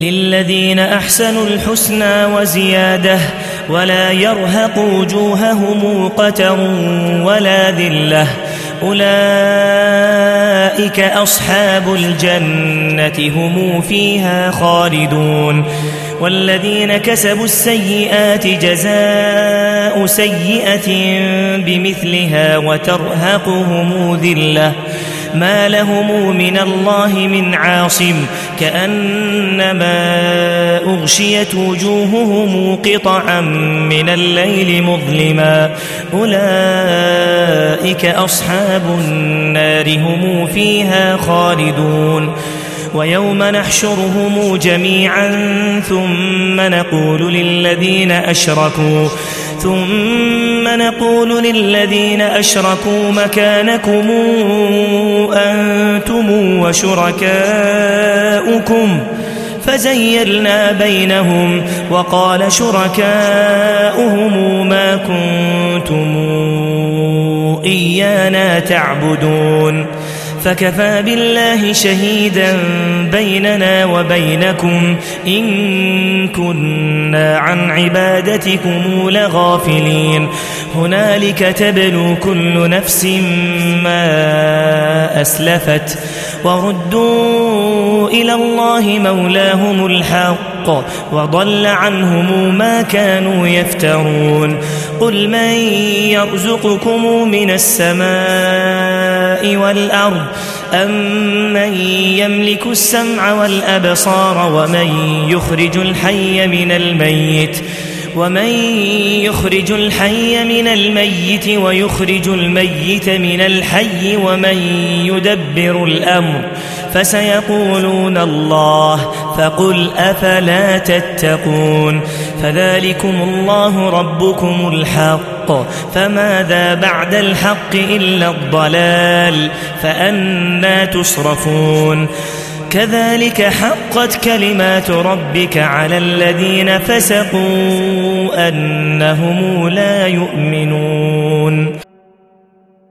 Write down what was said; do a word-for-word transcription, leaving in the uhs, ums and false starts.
للذين أحسنوا الحسنى وزيادة ولا يرهق وجوههم قتر ولا ذلة أولئك أصحاب الجنة هم فيها خالدون والذين كسبوا السيئات جزاء سيئة بمثلها وترهقهم ذلة ما لهم من الله من عاصم كأنما أغشيت وجوههم قطعا من الليل مظلما أولئك أصحاب النار هم فيها خالدون ويوم نحشرهم جميعا ثم نقول للذين أشركوا ثم نقول للذين أشركوا مكانكم أنتم وشركاؤكم فزيلنا بينهم وقال شركاؤهم ما كنتم إيانا تعبدون فكفى بالله شهيدا بيننا وبينكم إن كنا عن عبادتكم لغافلين هنالك تبلو كل نفس ما أسلفت وردوا إلى الله مولاهم الحق وضل عنهم ما كانوا يفترون قل من يرزقكم من السماء والأرض أمن يملك السمع والأبصار ومن يخرج الحي من الميت ومن يخرج الحي من الميت ويخرج الميت من الحي ومن يدبر الأمر فسيقولون الله فقل أفلا تتقون فذلكم الله ربكم الحق فماذا بعد الحق إلا الضلال فأنى تصرفون كذلك حقت كلمات ربك على الذين فسقوا أنهم لا يؤمنون.